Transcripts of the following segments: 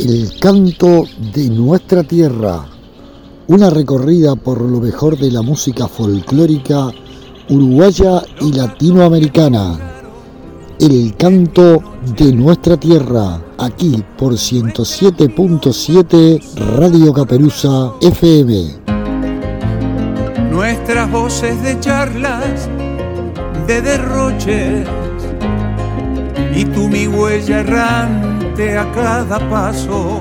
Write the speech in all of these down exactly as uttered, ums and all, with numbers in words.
El canto de nuestra tierra, una recorrida por lo mejor de la música folclórica uruguaya y latinoamericana. El canto de nuestra tierra, aquí por ciento siete punto siete Radio Caperuza F M. Nuestras voces de charlas, de derroches, y tú mi huella errante a cada paso.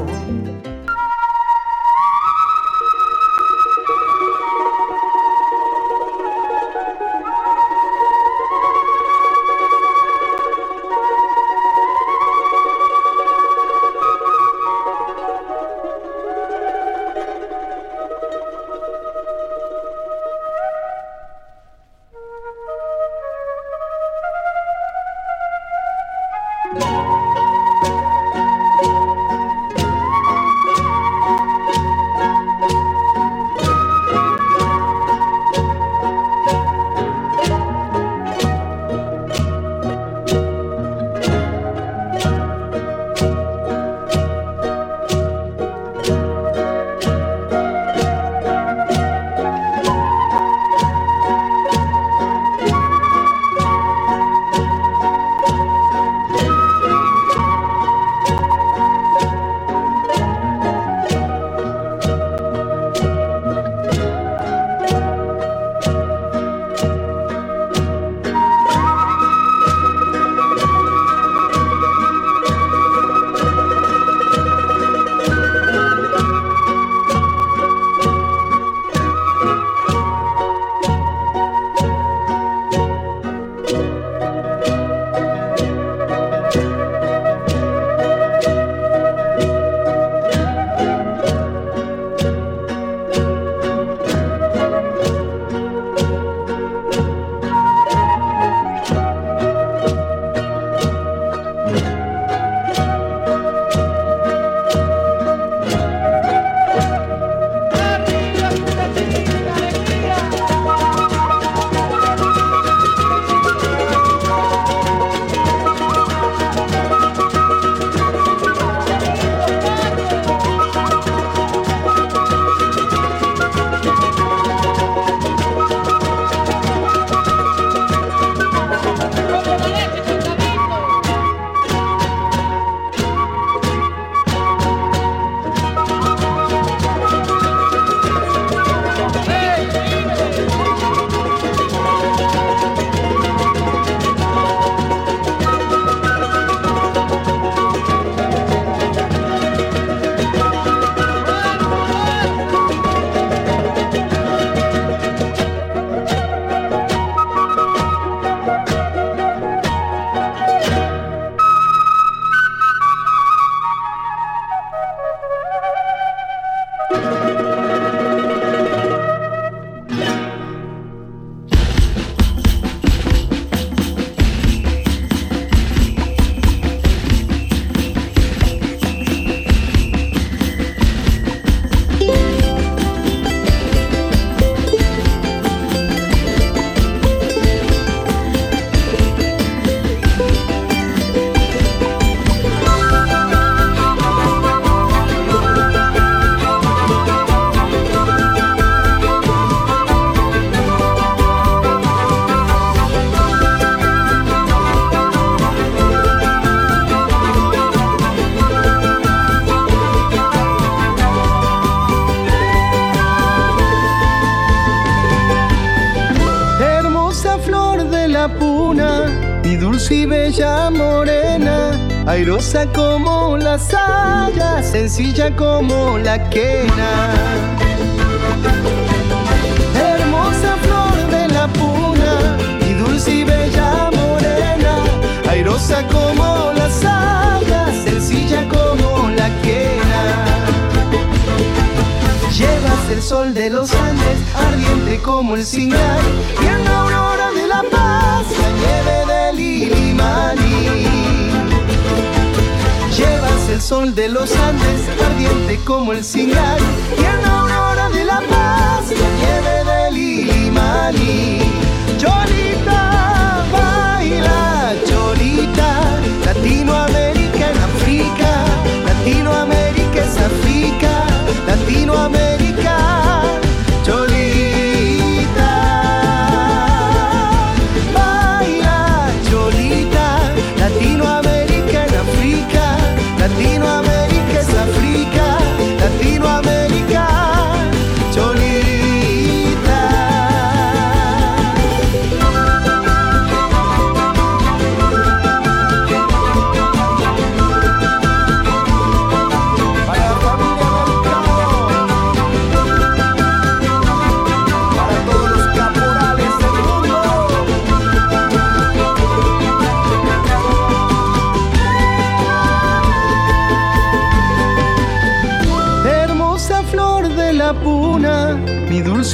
dulce y bella morena, airosa como la saya, sencilla como la quena. Hermosa flor de la puna y dulce y bella morena, airosa como la saya, sencilla como la quena. Llevas el sol de los Andes, ardiente como el cingay, y en la aurora de la paz, la nieve del Illimani. Llevas el sol de los Andes, ardiente como el cingay, y en la aurora de la paz, la nieve del Illimani. Cholita, baila, Cholita, Latinoamérica en África, Latinoamérica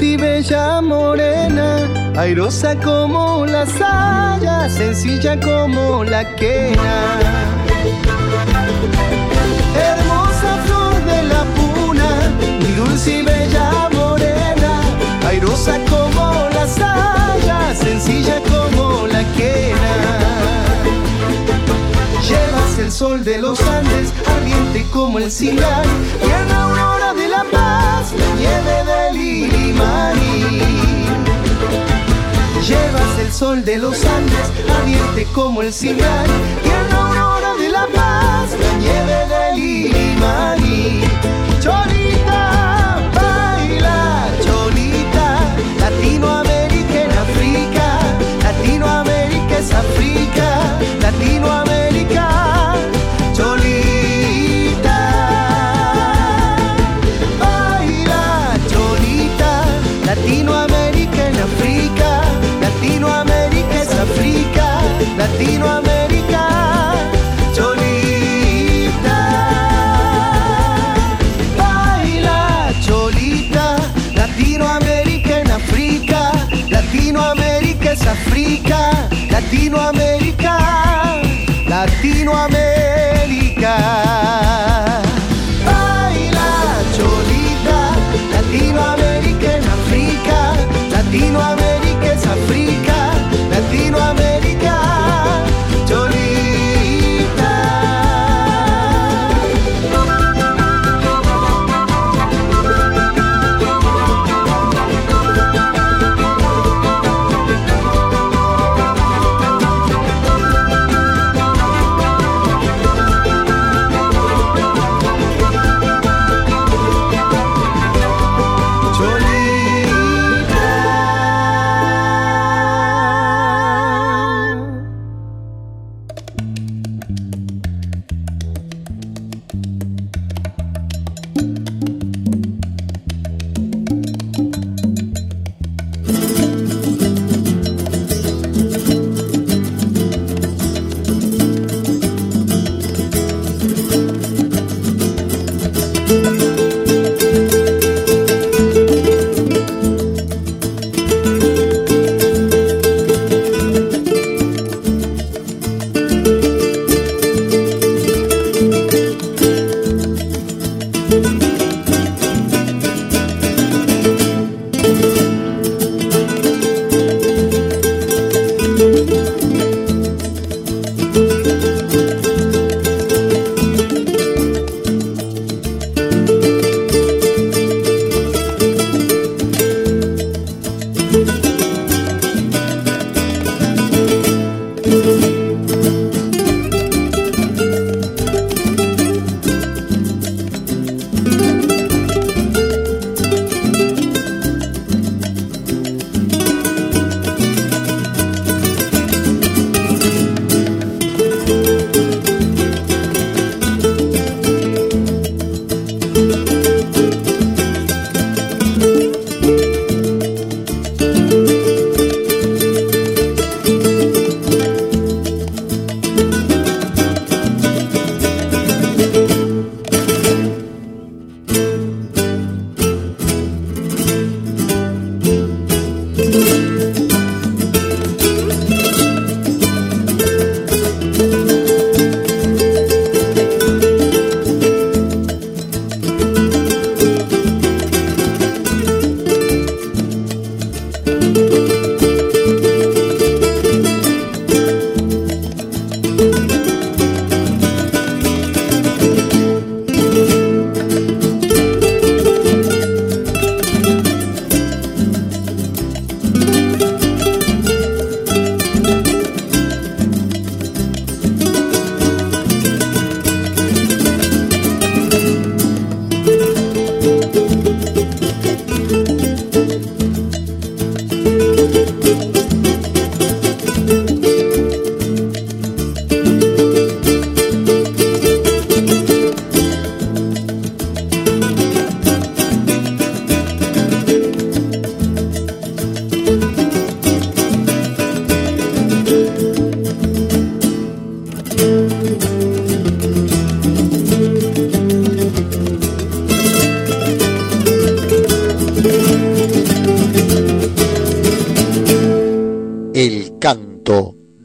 dulce y bella morena, airosa como la saya, sencilla como la quena. Hermosa flor de la puna, mi dulce y bella morena, airosa como la saya, sencilla como la quena. Llevas el sol de los Andes, ardiente como el cingal, y en la aurora de la paz, la nieve del Illimani. Llevas el sol de los Andes, ardiente como el cingal, y en la aurora de la paz, la nieve del Illimani. Cholita, baila, cholita, Latinoamérica en África, Latinoamérica es África, Latinoamérica, cholita, baila, cholita, Latinoamérica en África, Latinoamérica es África, Latinoamérica, cholita, baila, cholita, Latinoamérica en África, Latinoamérica es África, Latinoamérica, Latinoamérica. Baila, cholita, Latinoamérica en África, Latinoamérica es África, Latinoamérica, cholita.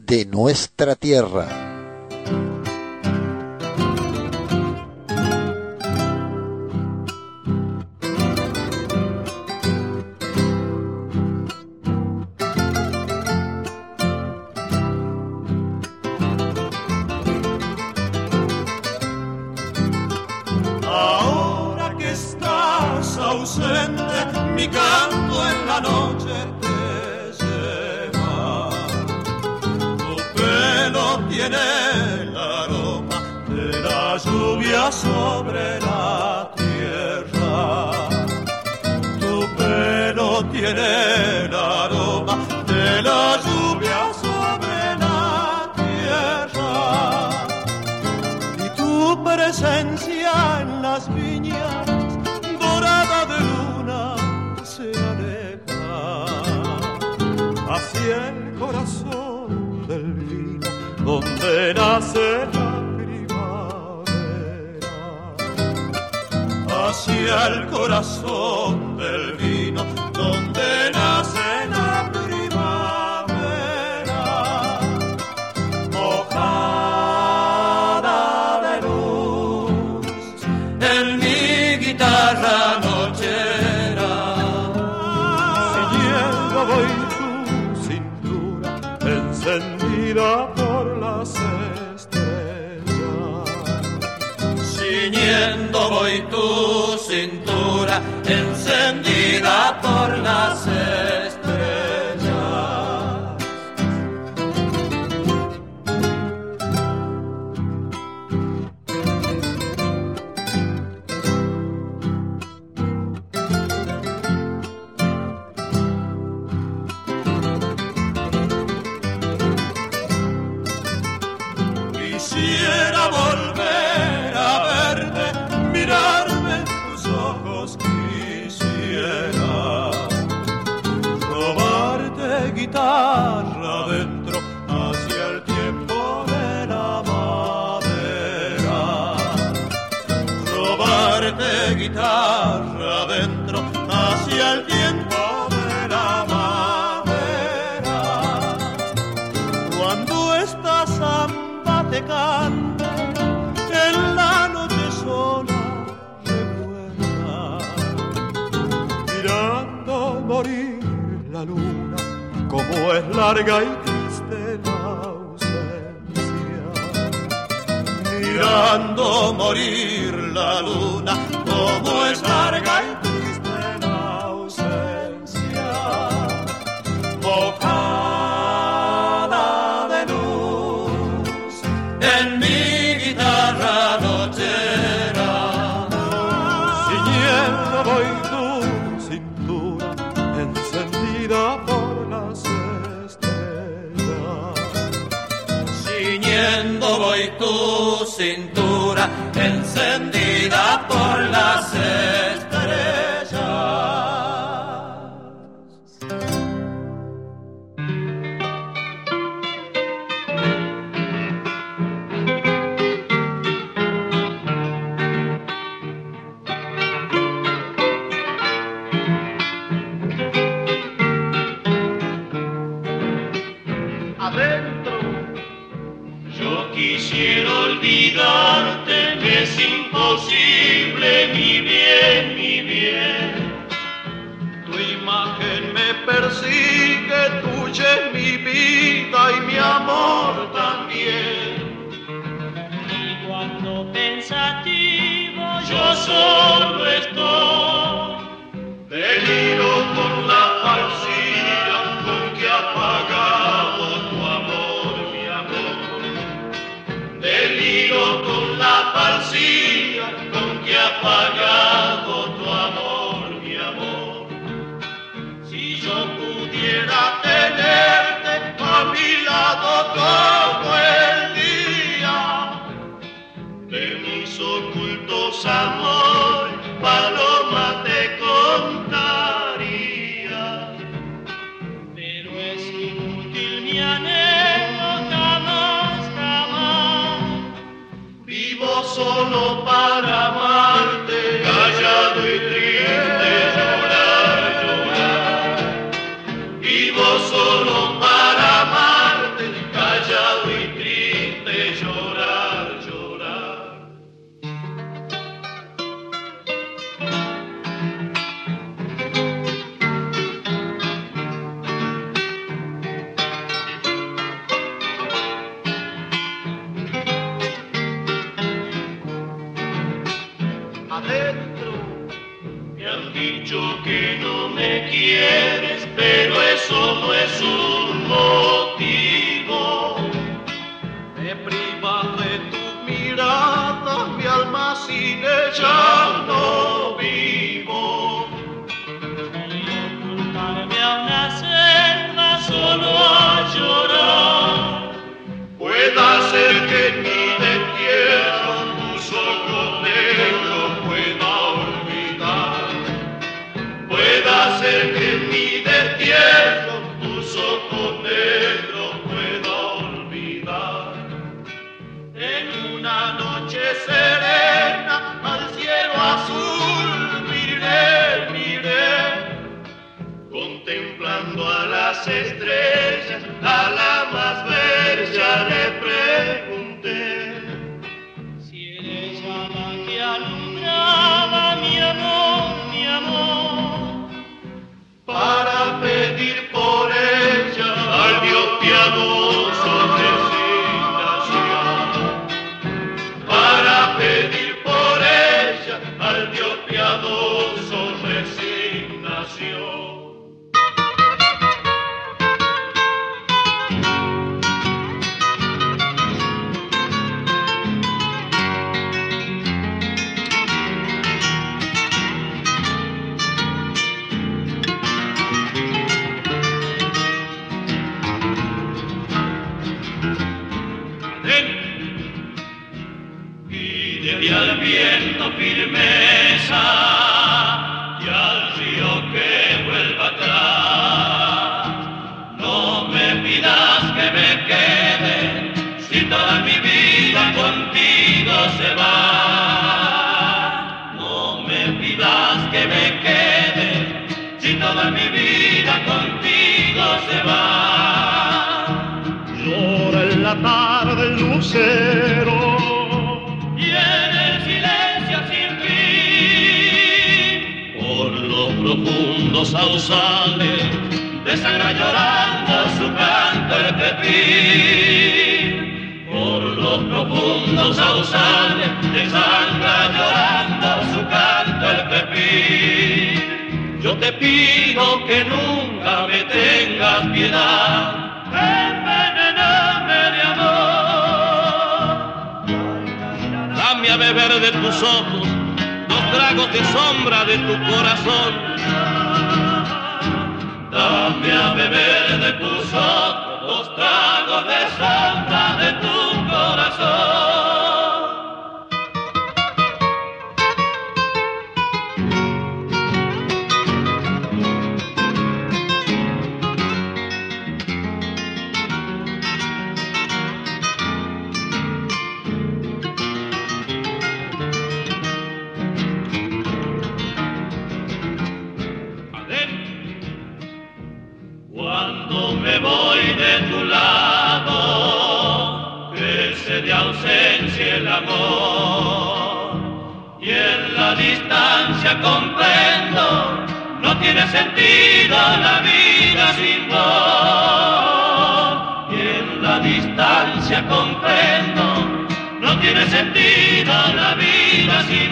de nuestra tierra. Ahora que estás ausente, mi canto en la noche te lleva. Tu pelo tiene el aroma de la lluvia sobre la tierra. Tu pelo tiene el aroma de la lluvia sobre la tierra. Y tu presencia en las viñas dorada de luna se aleja hacia el corazón del vino donde nace la primavera, hacia el corazón del vino donde nace la primavera, mojada de luz en mi guitarra nochera, siguiendo voy tu cintura encendida por las estrellas, ciñendo voy tu cintura encendida por las estrellas. Quisiera volver a verte, mirarme en tus ojos, quisiera robarte guitarra adentro hacia el tiempo de la madera, robarte guitarra adentro hacia el tiempo de la madera, cuando esta samba te cante en la noche sola revuelta, mirando morir la luna como es larga y triste la ausencia, mirando morir la luna como es larga y triste la ausencia, mojada de luz en mi guitarra nochera, ciñendo voy tu cintura encendida por las estrellas, ciñendo voy tu cintura encendida por las estrellas. Adentro yo quisiera olvidarte, que es imposible, mi bien, mi bien. Tu imagen me persigue, tuya es mi vida y mi amor también. Y cuando pensativo Yo solo estoy, deliro por la falsía con que ha pagado tu amor, mi amor. Deliro con la falsía con que ha pagado tu amor, mi amor. Si yo pudiera tenerte a mi lado todo el día, de mis ocultos amor, paloma te contaría. pero es inútil mi anhelo, jamás, jamás. Vivo solo para amarte, callado y triste, llorar, llorar. Vivo solo para amarte, callado dicho que no me quieres, pero eso no es un motivo. Me privas de tus miradas, mi alma sin ella no vivo. Voy a ocultarme a una selva solo a llorar. Pueda ser que en mi destierro tus ojos negros pueda olvidar. Pueda ser que en mi destierro tus ojos negros pueda olvidar. En una noche serena al cielo azul miré, miré, contemplando a las estrellas, a la más bella le pregunté Si eres llama que alumbraba mi amor, mi amor, para pedir por ella al Dios piadoso resignación, para pedir por ella al Dios piadoso resignación. Pídele al viento firmeza y al río que vuelva atrás. No me pidas que me quede, si toda mi vida contigo se va. No me pidas que me quede, si toda mi vida contigo se va. Llora en la tarde el lucero Y en el silencio sin fin, por los profundos sausales, desangra llorando su canto el pepín. Por los profundos sausales, desangra llorando su canto el pepín. Yo te pido que nunca me tengas piedad, envenename de amor. dame a beber de tus ojos, dos tragos de sombra de tu corazón. Dame a beber de tus ojos, dos tragos de sombra de tu corazón. Cuando me voy de tu lado, crece de ausencia el amor. Y en la distancia comprendo, no tiene sentido la vida sin vos. Y en la distancia comprendo, no tiene sentido la vida sin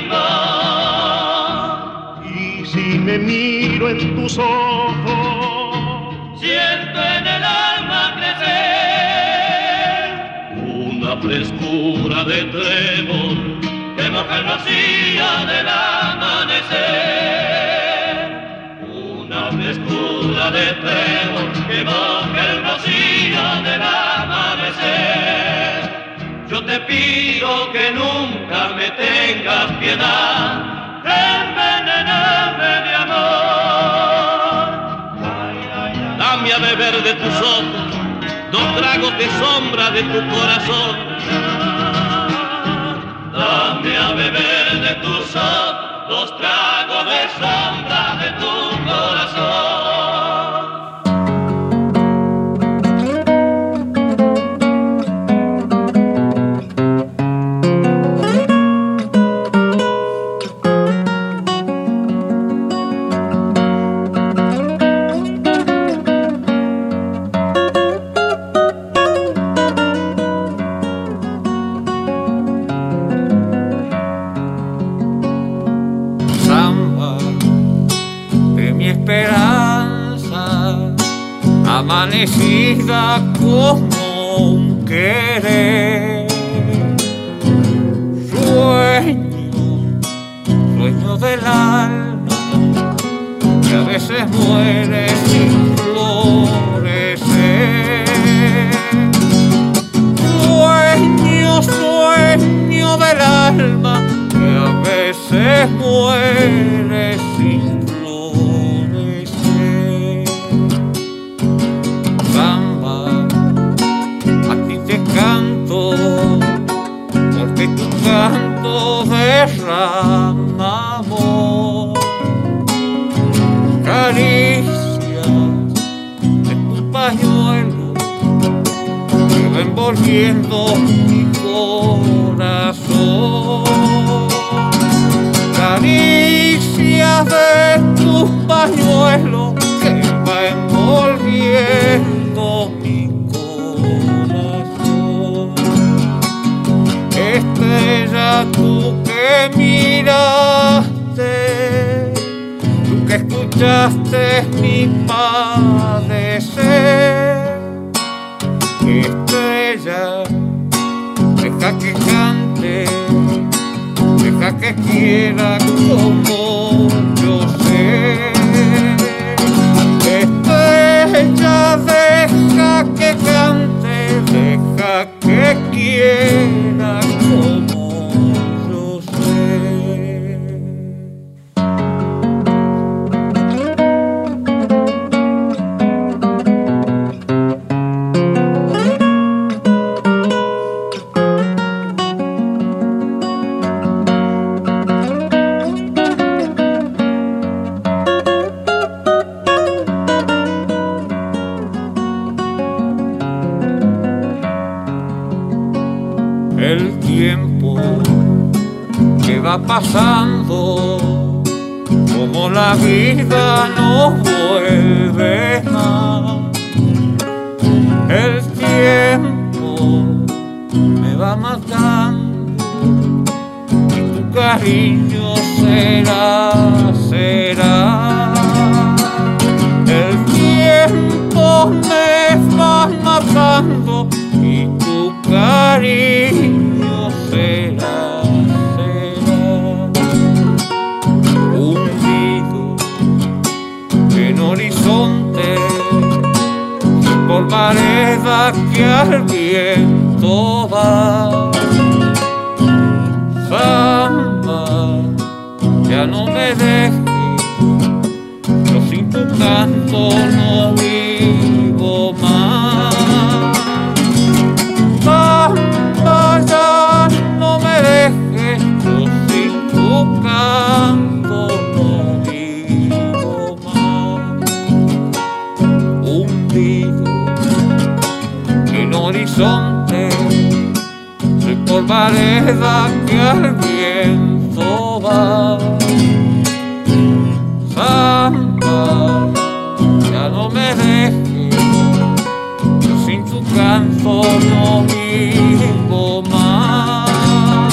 vos. Y si me miro en tus ojos, Siento en el alma crecer una frescura de trébol que moja el rocío del amanecer. Una frescura de trébol que moja el rocío del amanecer. Yo te pido que nunca me tengas piedad, envenename de amor. dame a beber de tus ojos, dos tragos de sombra de tu corazón. Dame a beber de tus ojos, dos tragos de sombra de tu corazón. desvanecida como un querer. Sueño, sueño del alma, que a veces muere sin florecer. Sueño, sueño del alma, que a veces muere sin florecer. Samba, a ti te canto, porque tu canto derrama amor. Caricias de tu pañuelo que va envolviendo mi corazón. Caricias de tu pañuelo que va envolviendo mi corazón. Estrella, tú que miraste, tú que escuchaste mi padecer. Estrella, deja que cante, deja que quiera como yo sé. Estrella, deja que cante, deja que quiera como yo sé. El tiempo que va pasando, como la vida no vuelve más. El tiempo me va matando y tu cariño será, será. El tiempo me va matando y tu cariño será, será. Hundido en horizonte, por vereda que al viento va. Samba, ya no me dejes, yo sin tu canto no vivo más. Samba, ya no me dejes, yo sin tu canto no vivo más. Hundido en horizonte, soy por vereda que al viento va. Samba, ya no me dejes, yo sin tu canto no vivo más.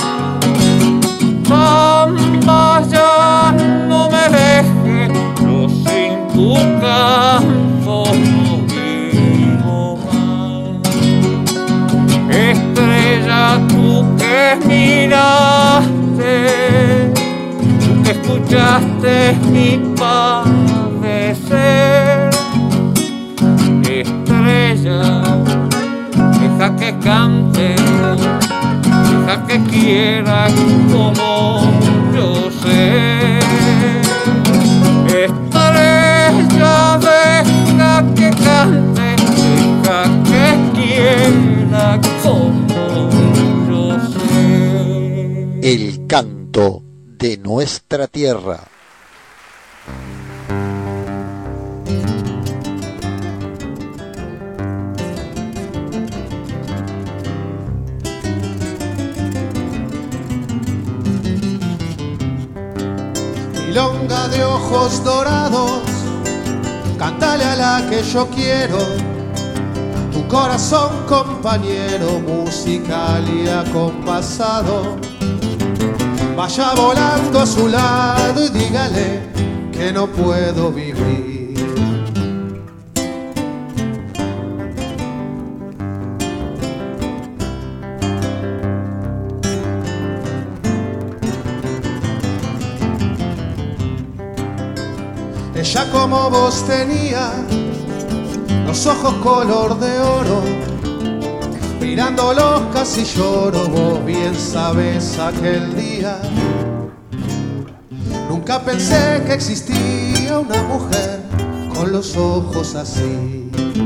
Samba, ya no me dejes, yo sin tu canto no vivo más. Estrella, tú que miraste, tú que escuchaste mi padecer. Estrella, deja que cante, deja que quiera como yo sé. Estrella, deja que cante, deja que quiera como yo sé. El canto de nuestra tierra. Milonga de ojos dorados, cántale a la que yo quiero, tu corazón compañero musical y acompasado. Vaya volando a su lado y dígale que no puedo vivir. Ella como vos tenía los ojos color de oro, mirándolos casi lloro. Vos bien sabés aquel día, nunca pensé que existía una mujer con los ojos así.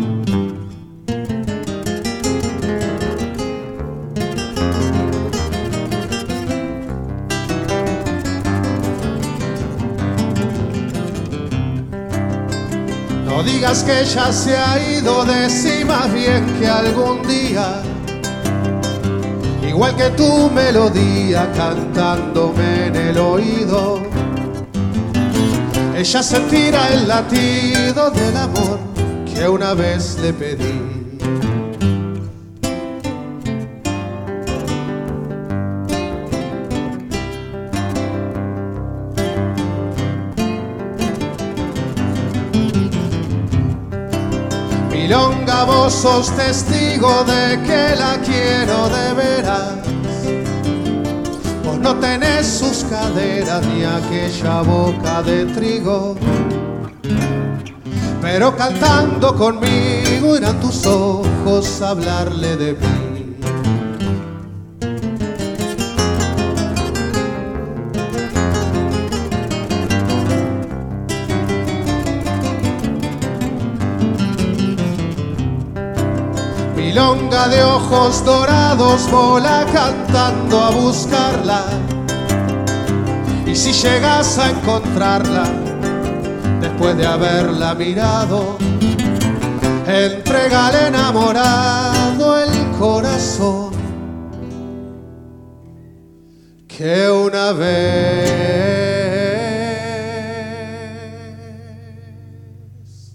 No digas que ella se ha ido, decí más bien que algún día, igual que tu melodía cantándome en el oído, ella sentirá el latido del amor que una vez le pedí. Milonga, vos sos testigo de que la quiero de veras. Vos no tenés sus caderas ni aquella boca de trigo, pero cantando conmigo irán tus ojos a hablarle de mí. Milonga de ojos dorados, vola cantando a buscarla, y si llegas a encontrarla, después de haberla mirado, entrégale enamorado el corazón que una vez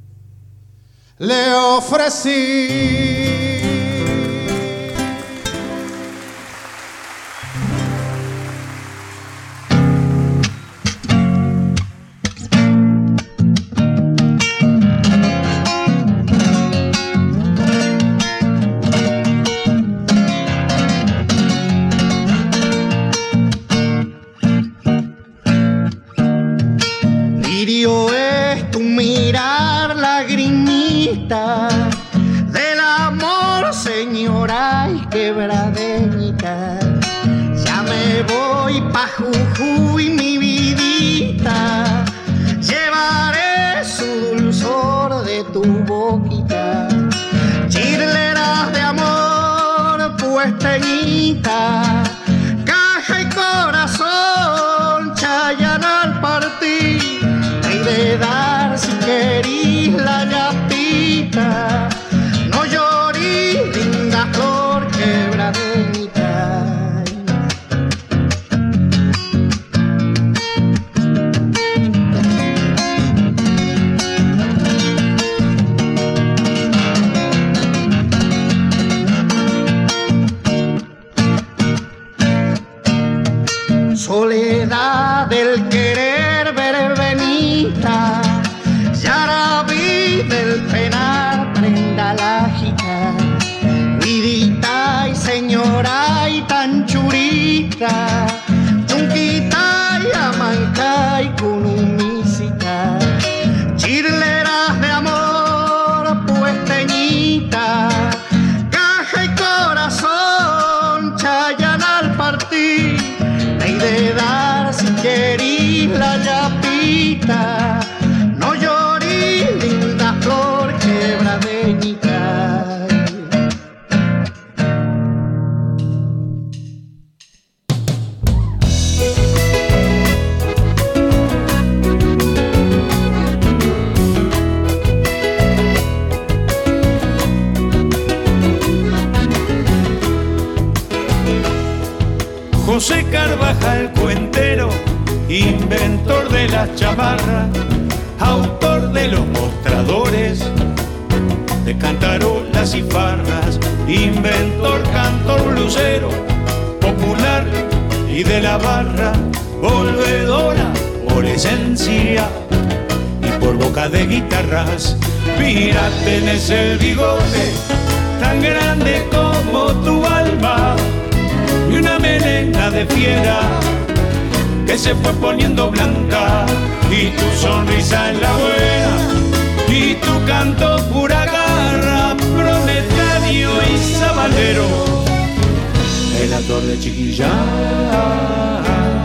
le ofrecí. Lirio es tu mirar lagrimita del amor, señora y quebradeñita. Ya me voy pa' Jujuy, mi vidita, llevaré su dulzor de tu boquita. Chirleras de amor puesteñita, caja y corazón, Chayana al partir, de dar si querís la llapita. No llorís, linda flor quebradeñita. Soledad del querer verbenita, Yarabí del penar prenda lágica, vidita y señora y tan churita, chunquita y amanca y cunumísica, chirleras de amor puesteñita, caja y corazón, Chayana al partir, de dar si querís la llapita. No llorís, linda flor quebradeñita. José Carvajal, cuentero, inventor de las chamarras, autor de los mostradores, de cantarolas y farras, inventor, cantor, blusero, popular y de la barra, volvedora por esencia y por boca de guitarras. Mira, tenés el bigote tan grande como tu alma y una melena de fiera que se fue poniendo blanca y tu sonrisa es la buena, y tu canto pura garra, proletario y sabalero, el actor de Chiquillada.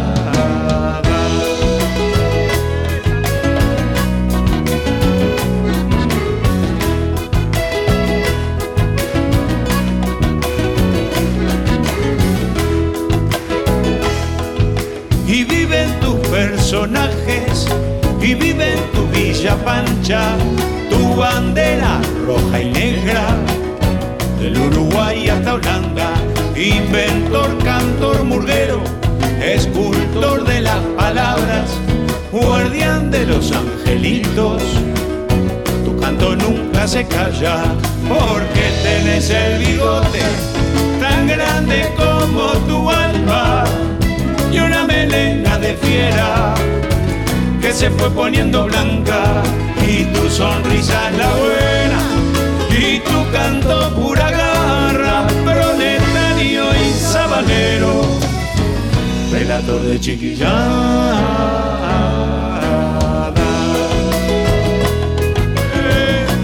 Y viven tus personajes, y vive en tu Villa Pancha, tu bandera roja y negra, del Uruguay hasta Holanda, inventor, cantor, murguero, escultor de las palabras, guardián de los angelitos. Tu canto nunca se calla, porque tenés el bigote tan grande como tu alma, y una melena de fiera que se fue poniendo blanca, y tu sonrisa es la buena, y tu canto pura garra, proletario y sabalero, relator de Chiquillada. Eh.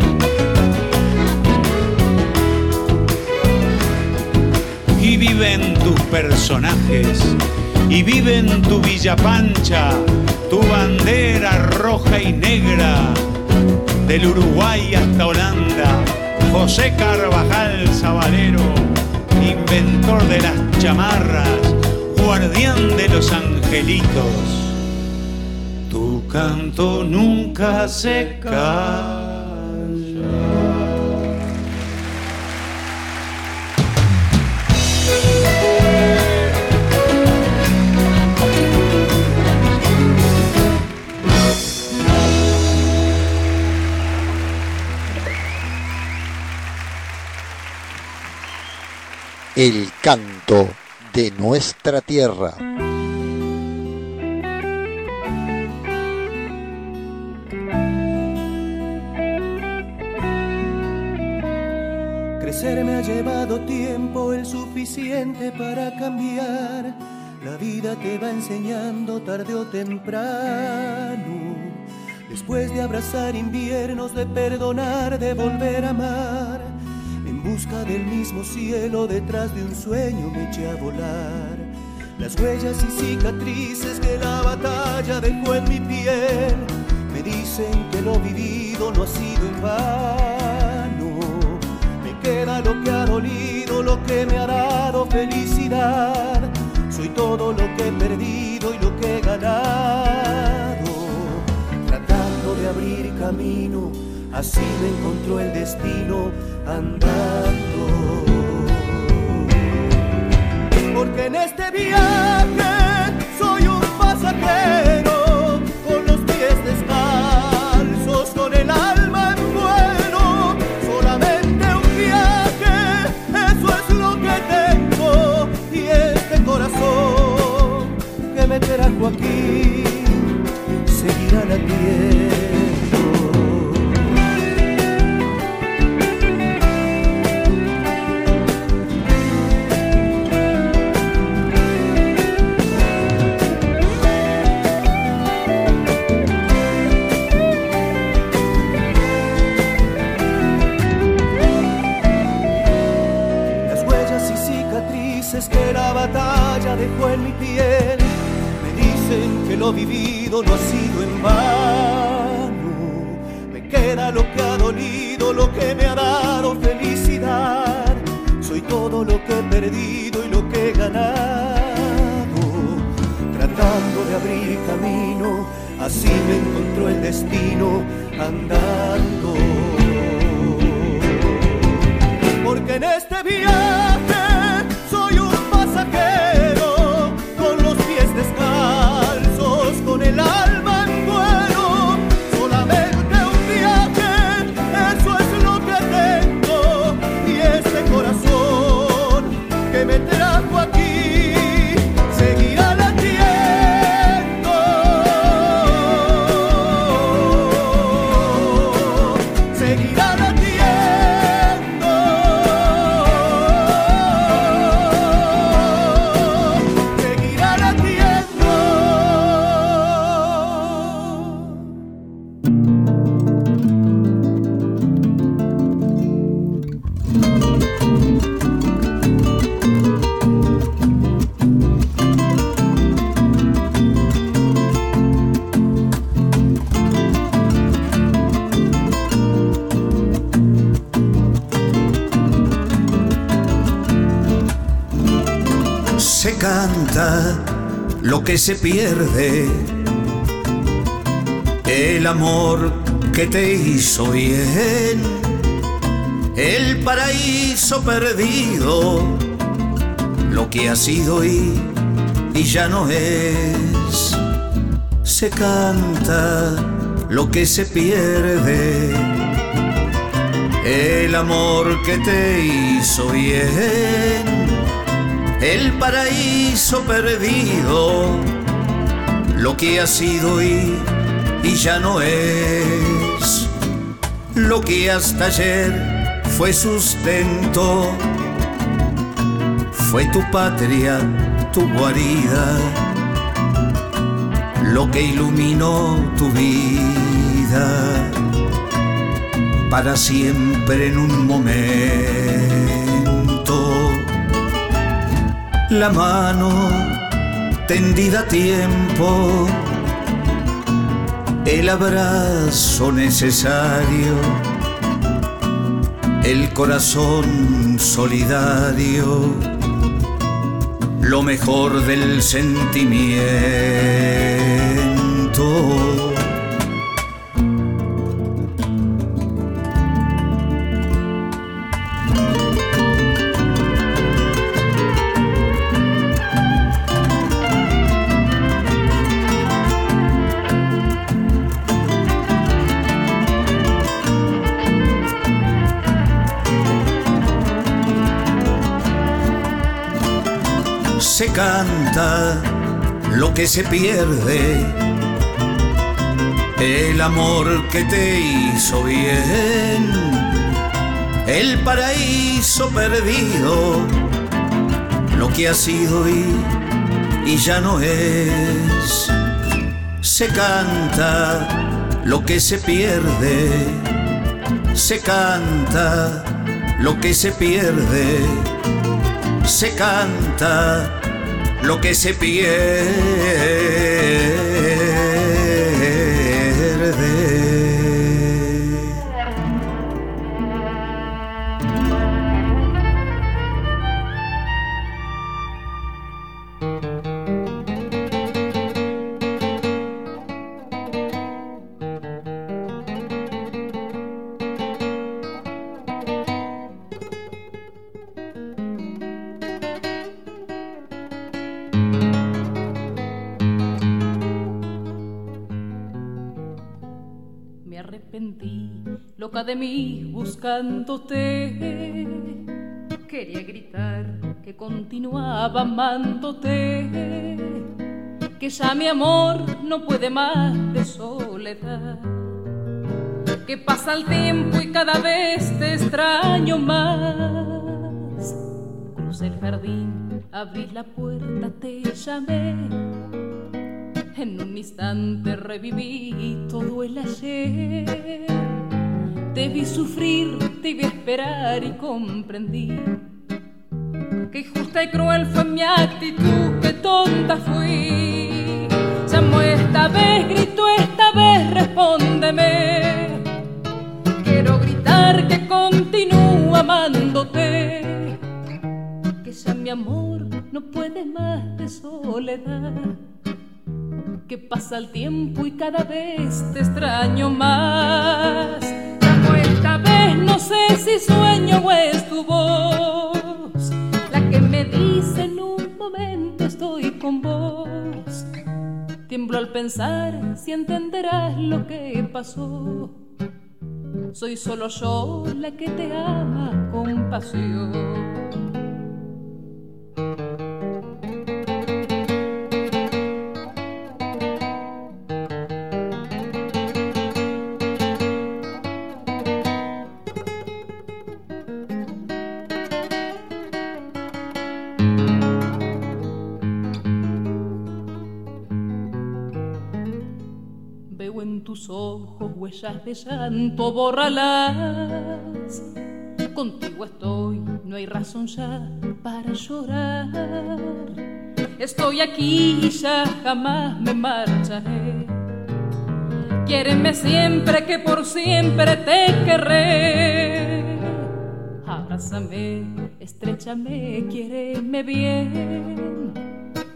Y viven tus personajes, y vive en tu Villa Pancha, tu bandera roja y negra, del Uruguay hasta Holanda, José Carvajal Sabalero, inventor de las chamarras, guardián de los angelitos. Tu canto nunca se calla. El canto de nuestra tierra. Crecer me ha llevado tiempo el suficiente para cambiar. La vida te va enseñando tarde o temprano. Después de abrazar inviernos, de perdonar, de volver a amar, en busca del mismo cielo, detrás de un sueño me eché a volar. Las huellas y cicatrices que la batalla dejó en mi piel me dicen que lo vivido no ha sido en vano. Me queda lo que ha dolido, lo que me ha dado felicidad. Soy todo lo que he perdido y lo que he ganado. Tratando de abrir camino, así me encontró el destino andando. Porque en este viaje soy un pasajero, con los pies descalzos, con el alma en vuelo. Solamente un viaje, eso es lo que tengo. Y este corazón que me trajo aquí seguirá latiendo. Que la batalla dejó en mi piel me dicen que lo vivido no ha sido en vano. Me queda lo que ha dolido, lo que me ha dado felicidad. Soy todo lo que he perdido y lo que he ganado. Tratando de abrir camino, así me encontró el destino andando. Porque en este viaje soy un pasajero, con los pies descalzos, con el alma en vuelo. Solamente un viaje, eso es lo que tengo. Y este corazón que me trajo aquí seguirá latiendo. Seguirá latiendo. Se canta lo que se pierde, el amor que te hizo bien, el paraíso perdido, lo que ha sido y, y ya no es. Se canta lo que se pierde, el amor que te hizo bien, el paraíso perdido, lo que ha sido y, y ya no es. Lo que hasta ayer fue sustento, fue tu patria, tu guarida, lo que iluminó tu vida, para siempre en un momento. La mano tendida a tiempo, el abrazo necesario, el corazón solidario, lo mejor del sentimiento. Se canta lo que se pierde, el amor que te hizo bien, el paraíso perdido, lo que ha sido y, y ya no es. Se canta lo que se pierde, se canta lo que se pierde, se canta lo que se pierde. Loca de mí buscándote, quería gritar que continuaba amándote, que ya mi amor no puede más de soledad, que pasa el tiempo y cada vez te extraño más. Crucé el jardín, abrí la puerta, te llamé, en un instante reviví todo el ayer. Te vi sufrir, te vi esperar y comprendí que injusta y cruel fue mi actitud, que tonta fui. Llamó esta vez, gritó esta vez, respóndeme. Quiero gritar que continúo amándote, que ya mi amor no puede más de soledad, que pasa el tiempo y cada vez te extraño más. Esta vez no sé si sueño o es tu voz la que me dice en un momento estoy con vos. Tiemblo al pensar si entenderás lo que pasó. Soy solo yo la que te ama con pasión. Tus ojos huellas de llanto, bórralas. Contigo estoy, no hay razón ya para llorar. Estoy aquí y ya jamás me marcharé. Quiéreme siempre que por siempre te querré. Abrázame, estréchame, quiéreme bien.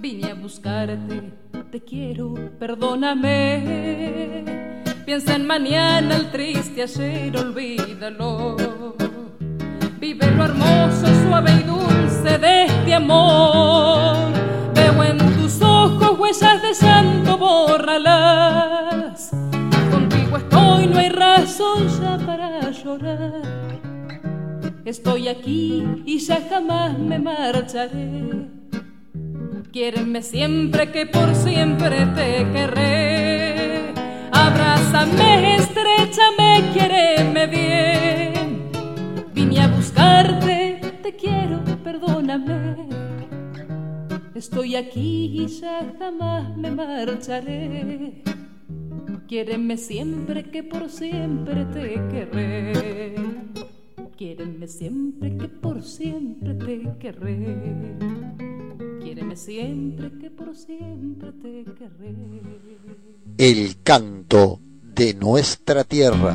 Vine a buscarte, te quiero, perdóname. Piensa en mañana, el triste ayer, olvídalo. Vive lo hermoso, suave y dulce de este amor. Veo en tus ojos huellas de llanto, bórralas. Contigo estoy, no hay razón ya para llorar. Estoy aquí y ya jamás me marcharé. Quiéreme siempre, que por siempre te querré. Abrázame, estréchame, quiéreme bien. Vine a buscarte, te quiero, perdóname. Estoy aquí y ya jamás me marcharé. Quiéreme siempre, que por siempre te querré. Quiéreme siempre, que por siempre te querré. Quiéreme siempre, que por siempre te querré. El canto de nuestra tierra.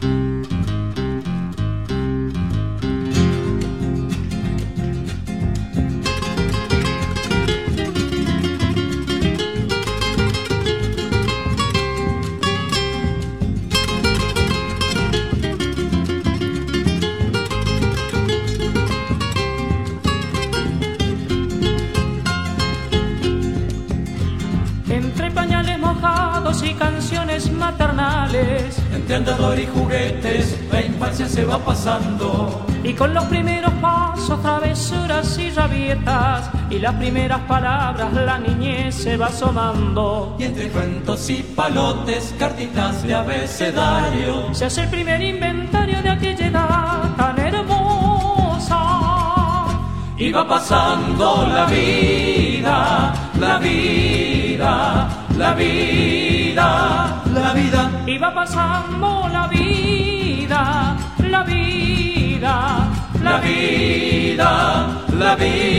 Y canciones maternales, entre andador y juguetes, la infancia se va pasando. Y con los primeros pasos, travesuras y rabietas, y las primeras palabras, la niñez se va asomando. Y entre cuentos y palotes, cartitas de abecedario, se hace el primer inventario de aquella edad tan hermosa. Y va pasando la vida, la vida, la vida, la vida. Y va pasando la vida, la vida, la vida, la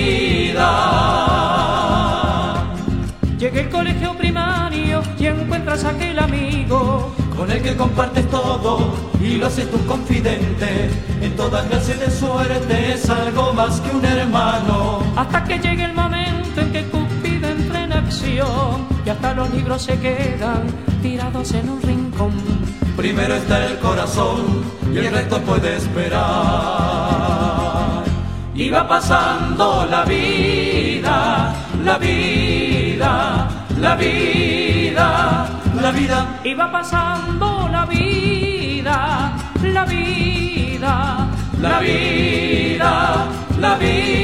vida. Llega el colegio primario y encuentras a aquel amigo con el que compartes todo y lo haces tu confidente. En toda clase de suerte es algo más que un hermano. Hasta que llegue el momento en que Cupido entra en acción y hasta los libros se quedan tirados en un rincón. Primero está el corazón y el resto puede esperar. Y va pasando la vida, la vida, la vida, la vida. Y va pasando la vida, la vida, la vida, la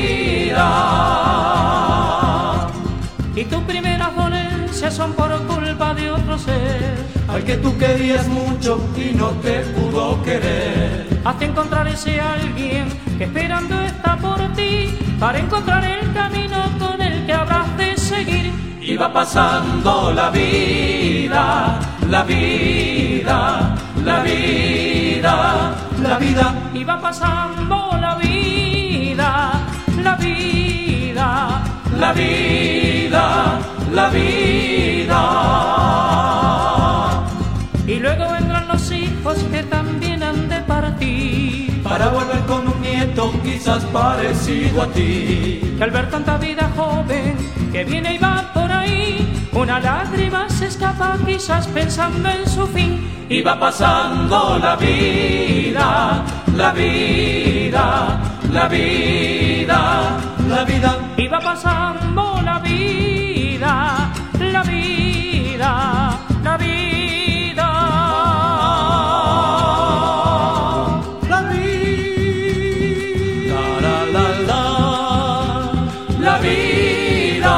vida. Y tus primeras dolencias son por culpa de otro ser, al que tú querías mucho y no te pudo querer. Hasta encontrar ese alguien que esperando está por ti, para encontrar el camino con el que habrás de seguir. Y va pasando la vida, la vida, la vida, la vida. Y va pasando la vida, la vida, la vida, la vida. Y luego vendrán los hijos que también han de partir, para volver con un nieto quizás parecido a ti. Que al ver tanta vida joven que viene y va por ahí, una lágrima se escapa quizás pensando en su fin. Y va pasando la vida, la vida, la vida, la vida. Y va pasando la vida, la vida, la vida. La vida, la, la, la, la vida.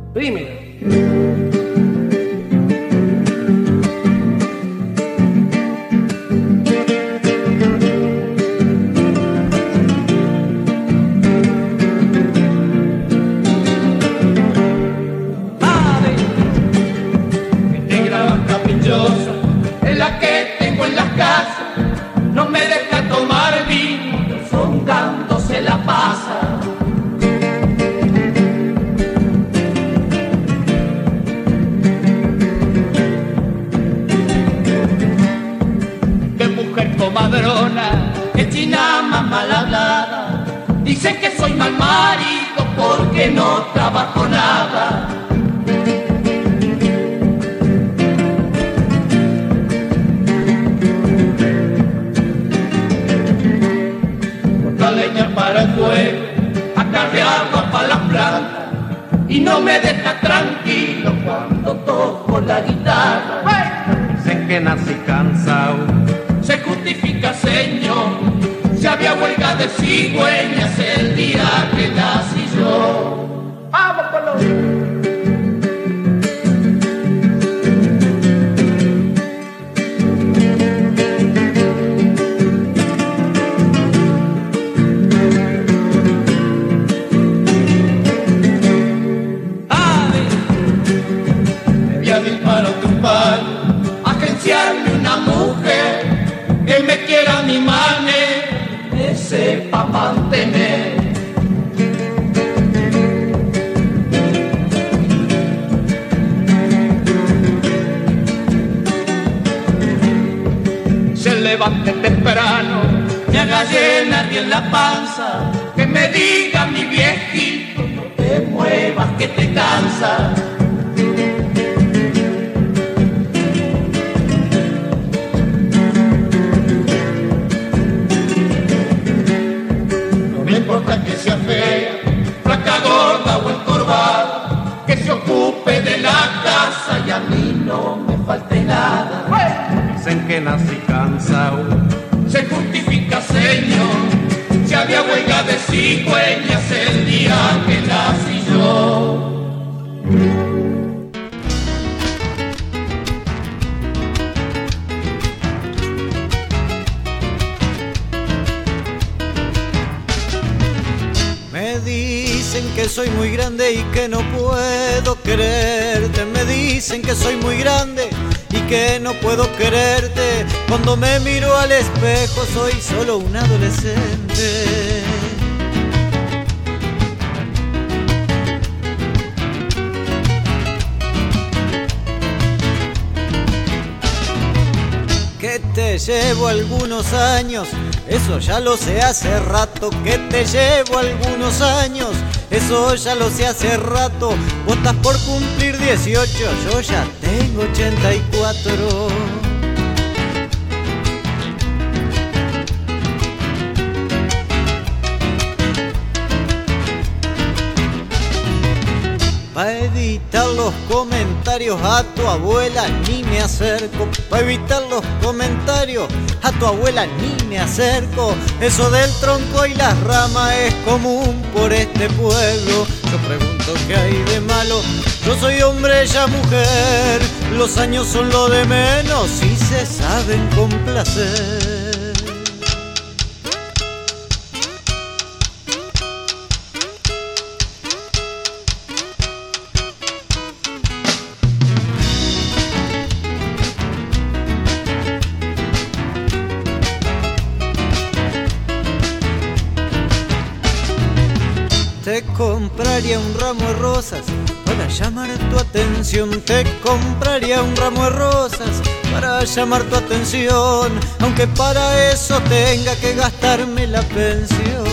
Primero. No me deja tomar vino, songándose la pasa. Qué mujer comadrona, qué china más mal hablada. Dice que soy mal marido porque no trabajo nada. Leña para el fuego, acarre agua para la planta y no me deja tranquilo cuando toco la guitarra. Sé que nací cansado, se justifica señor, si había huelga de cigüeñas el día que nací yo. ¡Vamos con los... Agenciarme una mujer que me quiera a mi manera, me sepa mantener. Se levante temprano, me haga llenar bien la panza, que me diga mi viejito, no te muevas que te cansa. Que sea fea, flaca, gorda o encorvada, que se ocupe de la casa y a mí no me falte nada. Dicen que nací cansado, se justifica señor, si había huelga de cigüeñas el día que nací yo. Que soy muy grande y que no puedo quererte. Me dicen que soy muy grande y que no puedo quererte. Cuando me miro al espejo soy solo un adolescente. Que te llevo algunos años, eso ya lo sé hace rato. Que te llevo algunos años, eso ya lo sé hace rato. Vos estás por cumplir dieciocho, yo ya tengo ochenta y cuatro. Pa' evitar los comentarios a tu abuela ni me acerco. Pa' evitar los comentarios a tu abuela ni me acerco. Eso del tronco y las ramas es común por este pueblo. Yo pregunto qué hay de malo. Yo soy hombre, ella mujer. Los años son lo de menos y se saben complacer. Te compraría un ramo de rosas para llamar tu atención. Te compraría un ramo de rosas para llamar tu atención, aunque para eso tenga que gastarme la pensión.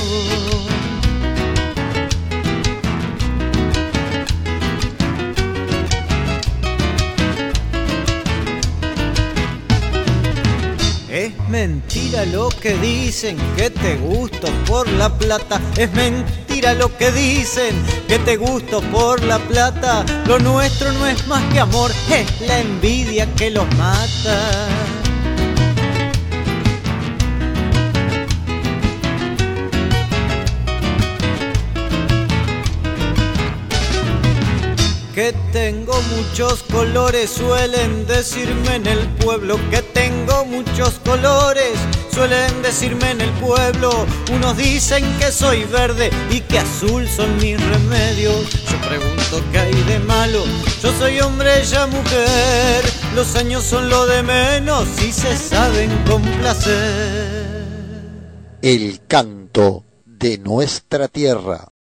Es mentira lo que dicen, que te gusto por la plata. Es mentira lo que dicen, que te gusto por la plata. Lo nuestro no es más que amor, es la envidia que los mata. que tengo muchos colores, suelen decirme en el pueblo que tengo muchos colores, suelen decirme en el pueblo. Unos dicen que soy verde y que azul son mis remedios. Yo pregunto qué hay de malo, yo soy hombre, ella mujer, los años son lo de menos y se saben complacer. El canto de nuestra tierra.